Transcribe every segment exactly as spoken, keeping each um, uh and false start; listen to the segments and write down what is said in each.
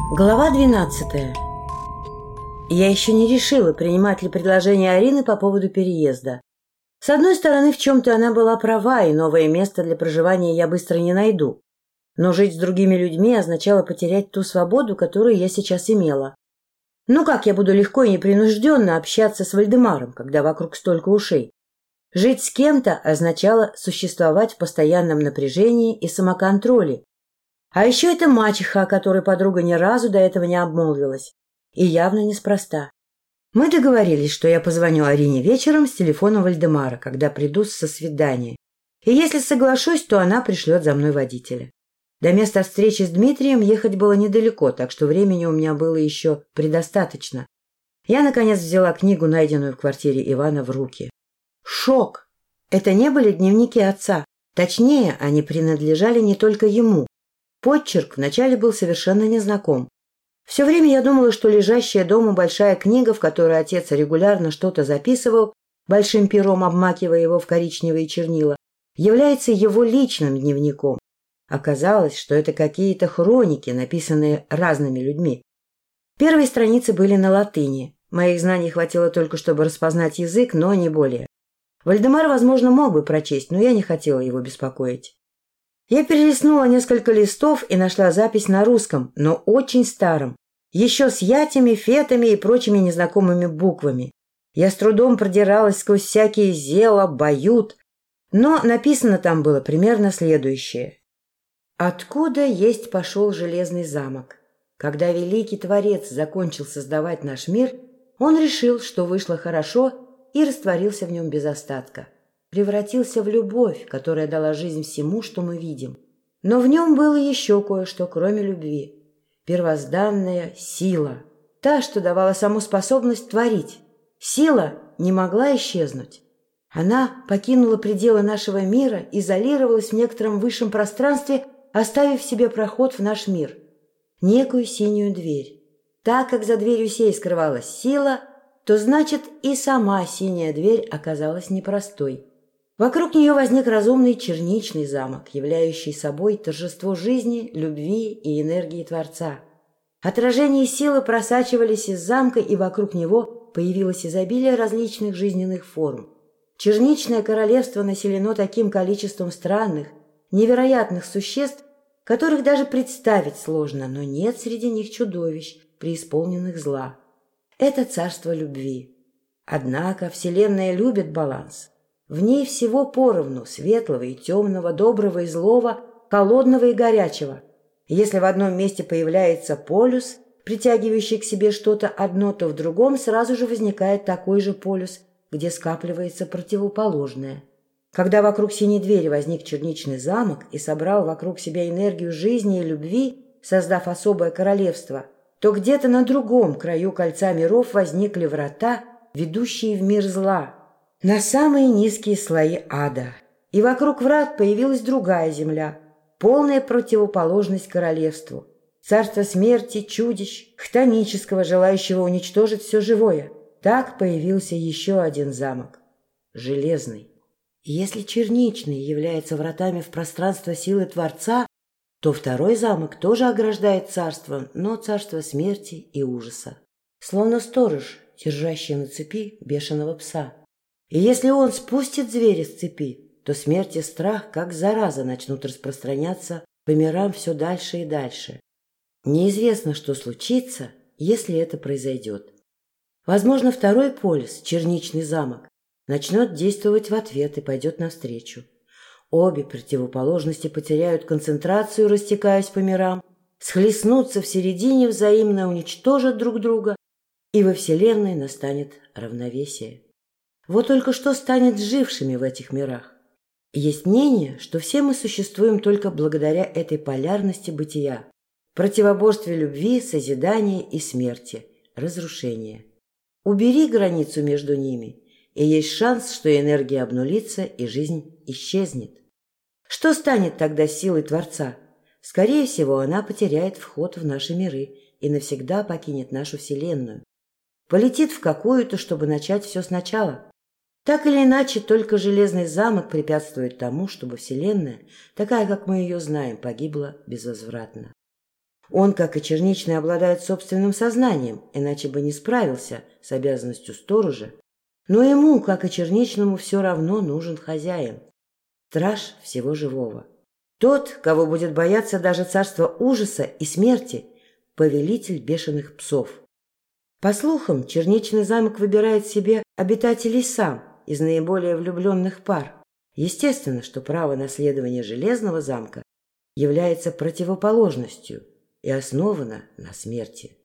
Глава двенадцатая. Я еще не решила, принимать ли предложение Арины по поводу переезда. С одной стороны, в чем-то она была права, и новое место для проживания я быстро не найду. Но жить с другими людьми означало потерять ту свободу, которую я сейчас имела. Ну как я буду легко и непринужденно общаться с Вальдемаром, когда вокруг столько ушей? Жить с кем-то означало существовать в постоянном напряжении и самоконтроле. А еще это мачеха, о которой подруга ни разу до этого не обмолвилась. И явно неспроста. Мы договорились, что я позвоню Арине вечером с телефона Вальдемара, когда приду со свидания. И если соглашусь, то она пришлет за мной водителя. До места встречи с Дмитрием ехать было недалеко, так что времени у меня было еще предостаточно. Я, наконец, взяла книгу, найденную в квартире Ивана, в руки. Шок! Это не были дневники отца. Точнее, они принадлежали не только ему. Подчерк вначале был совершенно незнаком. Все время я думала, что лежащая дома большая книга, в которой отец регулярно что-то записывал, большим пером обмакивая его в коричневые чернила, является его личным дневником. Оказалось, что это какие-то хроники, написанные разными людьми. Первые страницы были на латыни. Моих знаний хватило только, чтобы распознать язык, но не более. Вальдемар, возможно, мог бы прочесть, но я не хотела его беспокоить. Я перелистнула несколько листов и нашла запись на русском, но очень старом, еще с ятями, фетами и прочими незнакомыми буквами. Я с трудом продиралась сквозь всякие зела, бают, но написано там было примерно следующее. «Откуда есть пошел железный замок? Когда великий Творец закончил создавать наш мир, он решил, что вышло хорошо, и растворился в нем без остатка. Превратился в любовь, которая дала жизнь всему, что мы видим. Но в нем было еще кое-что, кроме любви. Первозданная сила. Та, что давала саму способность творить. Сила не могла исчезнуть. Она покинула пределы нашего мира, изолировалась в некотором высшем пространстве, оставив себе проход в наш мир. Некую синюю дверь. Так как за дверью сей скрывалась сила, то значит и сама синяя дверь оказалась непростой. Вокруг нее возник разумный черничный замок, являющий собой торжество жизни, любви и энергии Творца. Отражения силы просачивались из замка, и вокруг него появилось изобилие различных жизненных форм. Черничное королевство населено таким количеством странных, невероятных существ, которых даже представить сложно, но нет среди них чудовищ, преисполненных зла. Это царство любви. Однако Вселенная любит баланс. В ней всего поровну светлого и темного, доброго и злого, холодного и горячего. Если в одном месте появляется полюс, притягивающий к себе что-то одно, то в другом сразу же возникает такой же полюс, где скапливается противоположное. Когда вокруг синей двери возник черничный замок и собрал вокруг себя энергию жизни и любви, создав особое королевство, то где-то на другом краю кольца миров возникли врата, ведущие в мир зла, на самые низкие слои ада. И вокруг врат появилась другая земля, полная противоположность королевству. Царство смерти, чудищ, хтонического, желающего уничтожить все живое. Так появился еще один замок – железный. Если черничный является вратами в пространство силы Творца, то второй замок тоже ограждает царство, но царство смерти и ужаса. Словно сторож, держащий на цепи бешеного пса. И если он спустит зверя с цепи, то смерть и страх, как зараза, начнут распространяться по мирам все дальше и дальше. Неизвестно, что случится, если это произойдет. Возможно, второй полюс, черничный замок, начнет действовать в ответ и пойдет навстречу. Обе противоположности потеряют концентрацию, растекаясь по мирам, схлестнутся в середине, взаимно уничтожат друг друга, и во Вселенной настанет равновесие. Вот только что станет жившими в этих мирах? Есть мнение, что все мы существуем только благодаря этой полярности бытия, противоборстве любви, созидания и смерти, разрушения. Убери границу между ними, и есть шанс, что энергия обнулится и жизнь исчезнет. Что станет тогда силой Творца? Скорее всего, она потеряет вход в наши миры и навсегда покинет нашу Вселенную. Полетит в какую-то, чтобы начать все сначала. Так или иначе, только железный замок препятствует тому, чтобы Вселенная, такая, как мы ее знаем, погибла безвозвратно. Он, как и Черничный, обладает собственным сознанием, иначе бы не справился с обязанностью сторожа. Но ему, как и Черничному, все равно нужен хозяин, страж всего живого. Тот, кого будет бояться даже царство ужаса и смерти, повелитель бешеных псов. По слухам, Черничный замок выбирает себе обитателей сам из наиболее влюбленных пар. Естественно, что право наследования Железного замка является противоположностью и основано на смерти.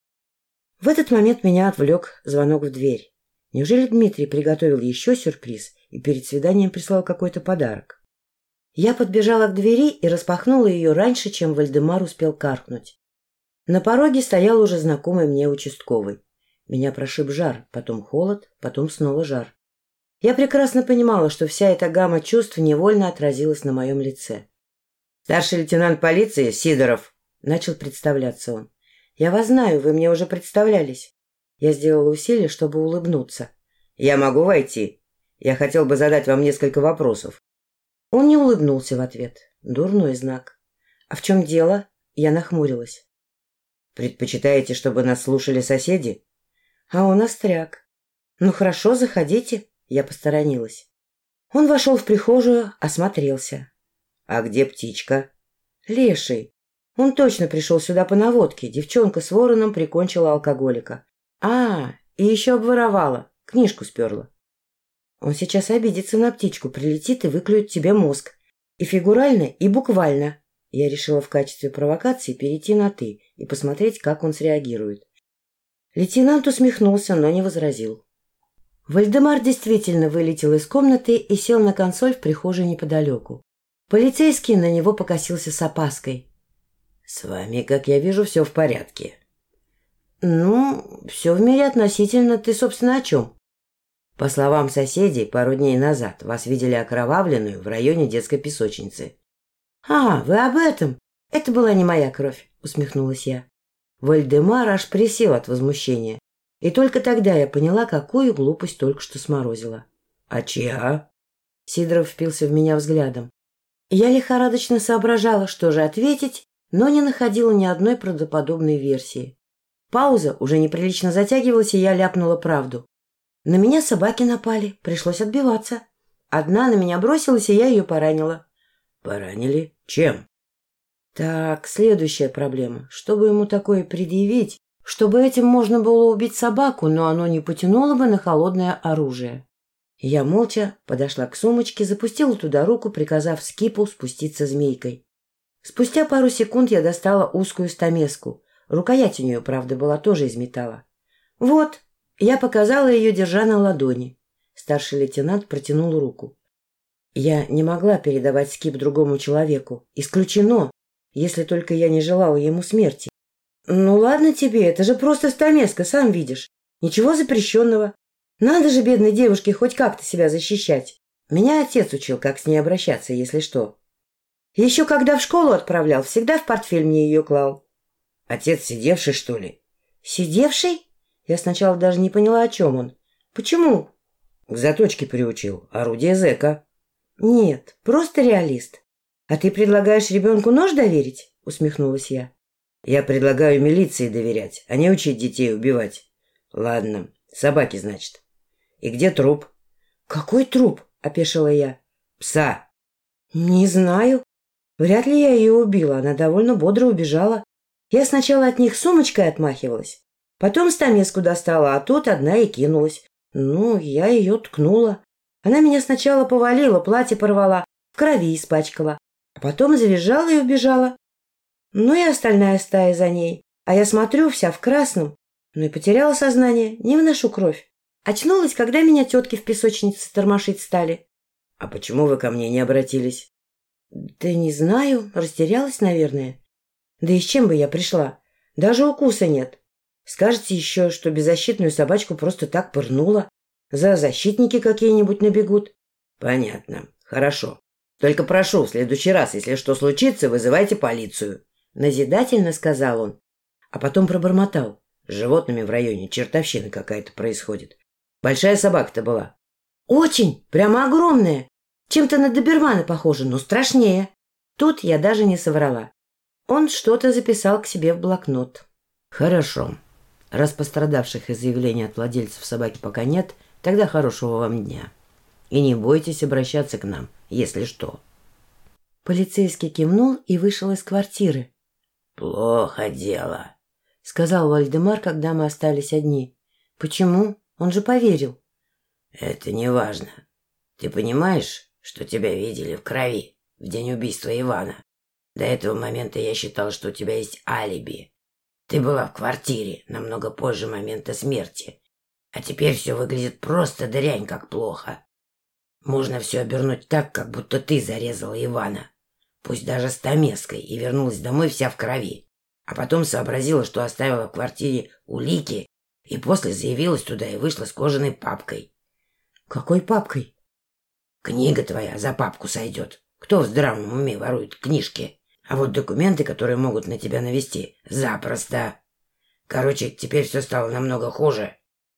В этот момент меня отвлек звонок в дверь. Неужели Дмитрий приготовил еще сюрприз и перед свиданием прислал какой-то подарок? Я подбежала к двери и распахнула ее раньше, чем Вальдемар успел каркнуть. На пороге стоял уже знакомый мне участковый. Меня прошиб жар, потом холод, потом снова жар. Я прекрасно понимала, что вся эта гамма чувств невольно отразилась на моем лице. «Старший лейтенант полиции Сидоров», — начал представляться он. «Я вас знаю, вы мне уже представлялись». Я сделала усилие, чтобы улыбнуться. «Я могу войти? Я хотел бы задать вам несколько вопросов». Он не улыбнулся в ответ. Дурной знак. «А в чем дело?» Я нахмурилась. «Предпочитаете, чтобы нас слушали соседи?» «А он остряк». «Ну хорошо, заходите». Я посторонилась. Он вошел в прихожую, осмотрелся. «А где птичка?» «Леший. Он точно пришел сюда по наводке. Девчонка с вороном прикончила алкоголика. А, и еще обворовала. Книжку сперла. Он сейчас обидится на птичку, прилетит и выклюет тебе мозг. И фигурально, и буквально». Я решила в качестве провокации перейти на «ты» и посмотреть, как он среагирует. Лейтенант усмехнулся, но не возразил. Вальдемар действительно вылетел из комнаты и сел на консоль в прихожей неподалеку. Полицейский на него покосился с опаской. «С вами, как я вижу, все в порядке». «Ну, все в мире относительно. Ты, собственно, о чем?» «По словам соседей, пару дней назад вас видели окровавленную в районе детской песочницы». «А, вы об этом? Это была не моя кровь», — усмехнулась я. Вальдемар аж присел от возмущения. И только тогда я поняла, какую глупость только что сморозила. «А чья?» Сидоров впился в меня взглядом. Я лихорадочно соображала, что же ответить, но не находила ни одной правдоподобной версии. Пауза уже неприлично затягивалась, и я ляпнула правду. На меня собаки напали, пришлось отбиваться. Одна на меня бросилась, и я ее поранила. «Поранили? Чем?» Так, следующая проблема. Чтобы ему такое предъявить, чтобы этим можно было убить собаку, но оно не потянуло бы на холодное оружие. Я молча подошла к сумочке, запустила туда руку, приказав скипу спуститься змейкой. Спустя пару секунд я достала узкую стамеску. Рукоять у нее, правда, была тоже из металла. «Вот!» Я показала ее, держа на ладони. Старший лейтенант протянул руку. Я не могла передавать скип другому человеку. Исключено, если только я не желала ему смерти. «Ну ладно тебе, это же просто стамеска, сам видишь. Ничего запрещенного. Надо же бедной девушке хоть как-то себя защищать. Меня отец учил, как с ней обращаться, если что. Еще когда в школу отправлял, всегда в портфель мне ее клал». «Отец сидевший, что ли?» «Сидевший?» Я сначала даже не поняла, о чем он. «Почему?» «К заточке приучил. Орудие зэка». «Нет, просто реалист. А ты предлагаешь ребенку нож доверить?» — усмехнулась я. «Я предлагаю милиции доверять, а не учить детей убивать». «Ладно, собаки, значит. И где труп?» «Какой труп?» — опешила я. «Пса». «Не знаю. Вряд ли я ее убила, она довольно бодро убежала. Я сначала от них сумочкой отмахивалась, потом стамеску достала, а тут одна и кинулась. Ну, я ее ткнула. Она меня сначала повалила, платье порвала, в крови испачкала, а потом завизжала и убежала. Ну и остальная стая за ней. А я смотрю, вся в красном. Ну и потеряла сознание, не выношу кровь. Очнулась, когда меня тетки в песочнице тормошить стали». «А почему вы ко мне не обратились?» «Да не знаю, растерялась, наверное. Да и с чем бы я пришла? Даже укуса нет. Скажете еще, что беззащитную собачку просто так пырнула. За защитники какие-нибудь набегут». «Понятно. Хорошо. Только прошу, в следующий раз, если что случится, вызывайте полицию». Назидательно сказал он, а потом пробормотал. «С животными в районе чертовщина какая-то происходит. Большая собака-то была». «Очень, прямо огромная. Чем-то на добермана похожа, но страшнее». Тут я даже не соврала. Он что-то записал к себе в блокнот. «Хорошо. Раз пострадавших из заявления от владельцев собаки пока нет, тогда хорошего вам дня. И не бойтесь обращаться к нам, если что». Полицейский кивнул и вышел из квартиры. «Плохо дело», — сказал Вальдемар, когда мы остались одни. «Почему? Он же поверил». «Это не важно. Ты понимаешь, что тебя видели в крови в день убийства Ивана? До этого момента я считал, что у тебя есть алиби. Ты была в квартире намного позже момента смерти. А теперь все выглядит просто дрянь как плохо. Можно все обернуть так, как будто ты зарезала Ивана. Пусть даже с Томеской, и вернулась домой вся в крови. А потом сообразила, что оставила в квартире улики, и после заявилась туда и вышла с кожаной папкой». «Какой папкой?» «Книга твоя за папку сойдет. Кто в здравом уме ворует книжки? А вот документы, которые могут на тебя навести, запросто. Короче, теперь все стало намного хуже».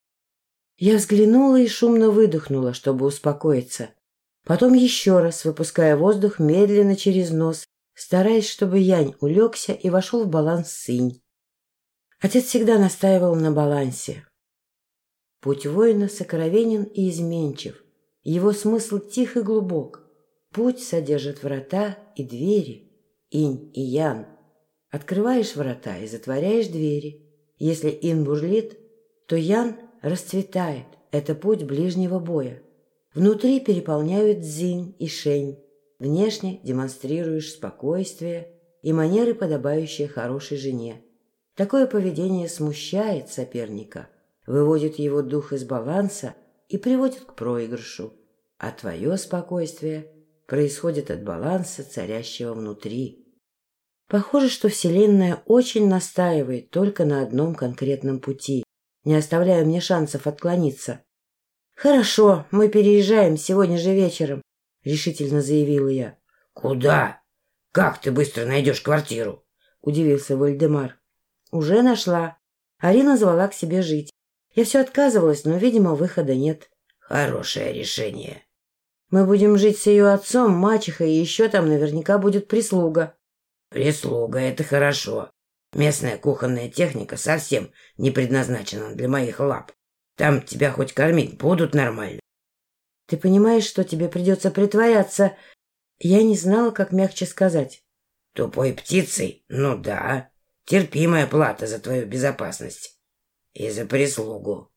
Я взглянула и шумно выдохнула, чтобы успокоиться. Потом еще раз, выпуская воздух медленно через нос, стараясь, чтобы Янь улегся и вошел в баланс Сынь. Отец всегда настаивал на балансе. Путь воина сокровенен и изменчив. Его смысл тих и глубок. Путь содержит врата и двери, инь и ян. Открываешь врата и затворяешь двери. Если ин бурлит, то ян расцветает. Это путь ближнего боя. Внутри переполняют цзинь и шень. Внешне демонстрируешь спокойствие и манеры, подобающие хорошей жене. Такое поведение смущает соперника, выводит его дух из баланса и приводит к проигрышу. А твое спокойствие происходит от баланса, царящего внутри. Похоже, что Вселенная очень настаивает только на одном конкретном пути, не оставляя мне шансов отклониться. «Хорошо, мы переезжаем сегодня же вечером», — решительно заявила я. «Куда? Как ты быстро найдешь квартиру?» — удивился Вальдемар. «Уже нашла. Арина звала к себе жить. Я все отказывалась, но, видимо, выхода нет». «Хорошее решение». «Мы будем жить с ее отцом, мачехой, и еще там наверняка будет прислуга». «Прислуга — это хорошо. Местная кухонная техника совсем не предназначена для моих лап. Там тебя хоть кормить будут нормально». «Ты понимаешь, что тебе придется притворяться?» Я не знала, как мягче сказать. «Тупой птицей? Ну да. Терпимая плата за твою безопасность. И за прислугу».